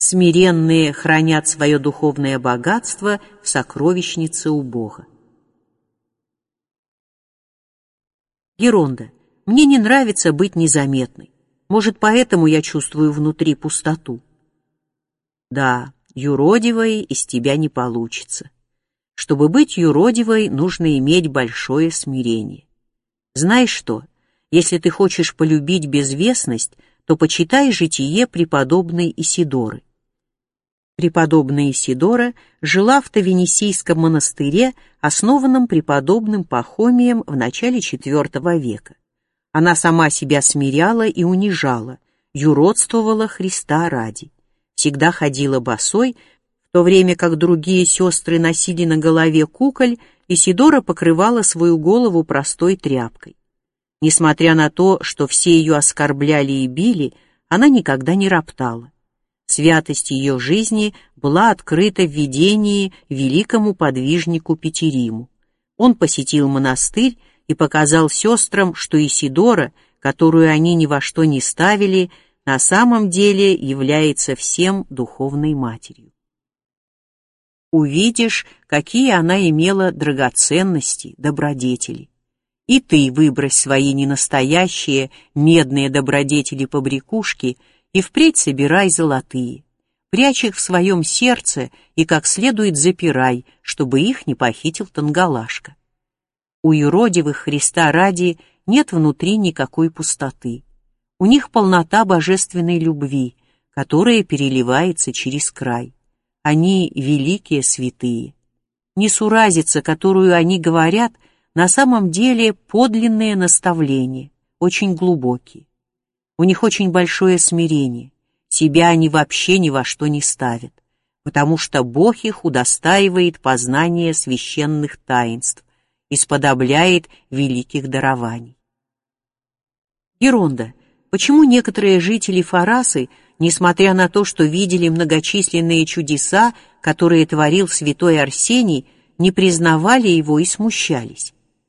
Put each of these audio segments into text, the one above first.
Смиренные хранят свое духовное богатство в сокровищнице у Бога. Геронда, мне не нравится быть незаметной. Может, поэтому я чувствую внутри пустоту. Да, юродивой из тебя не получится. Чтобы быть юродивой, нужно иметь большое смирение. Знаешь что? Если ты хочешь полюбить безвестность, то почитай житие преподобной Исидоры. Преподобная Исидора жила в Тавенисийском монастыре, основанном преподобным Пахомием в начале IV века. Она сама себя смиряла и унижала, юродствовала Христа ради. Всегда ходила босой, в то время как другие сестры носили на голове куколь, Исидора покрывала свою голову простой тряпкой. Несмотря на то, что все ее оскорбляли и били, она никогда не роптала. Святость ее жизни была открыта в видении великому подвижнику Петериму. Он посетил монастырь и показал сестрам, что Исидора, которую они ни во что не ставили, на самом деле является всем духовной матерью. Увидишь, какие она имела драгоценности, добродетели. И ты выбрось свои ненастоящие медные добродетели-побрякушки и впредь собирай золотые. Прячь их в своем сердце и как следует запирай, чтобы их не похитил Тангалашка. У юродивых Христа ради нет внутри никакой пустоты. У них полнота божественной любви, которая переливается через край. Они великие святые. Несуразица, которую они говорят, на самом деле подлинные наставления, очень глубокие. У них очень большое смирение. Себя они вообще ни во что не ставят, потому что Бог их удостаивает познания священных таинств и сподобляет великих дарований. Геронда, почему некоторые жители Фарасы, несмотря на то, что видели многочисленные чудеса, которые творил святой Арсений, не признавали его и смущались?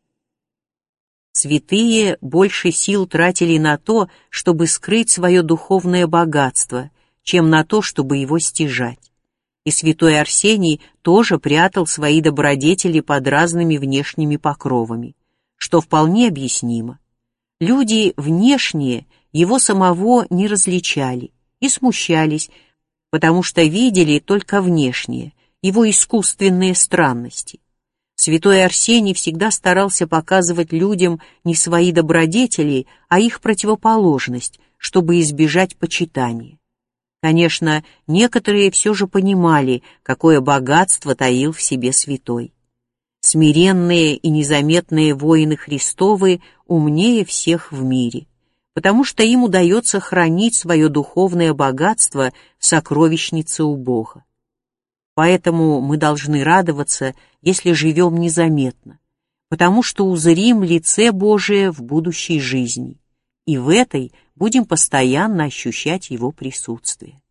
Святые больше сил тратили на то, чтобы скрыть свое духовное богатство, чем на то, чтобы его стяжать. И святой Арсений тоже прятал свои добродетели под разными внешними покровами, что вполне объяснимо. Люди внешние его самого не различали и смущались, потому что видели только внешние, его искусственные странности. Святой Арсений всегда старался показывать людям не свои добродетели, а их противоположность, чтобы избежать почитания. Конечно, некоторые все же понимали, какое богатство таил в себе святой. Смиренные и незаметные воины Христовы умнее всех в мире, потому что им удается хранить свое духовное богатство в сокровищнице у Бога. Поэтому мы должны радоваться, если живем незаметно, потому что узрим лице Божие в будущей жизни, и в этой будем постоянно ощущать Его присутствие.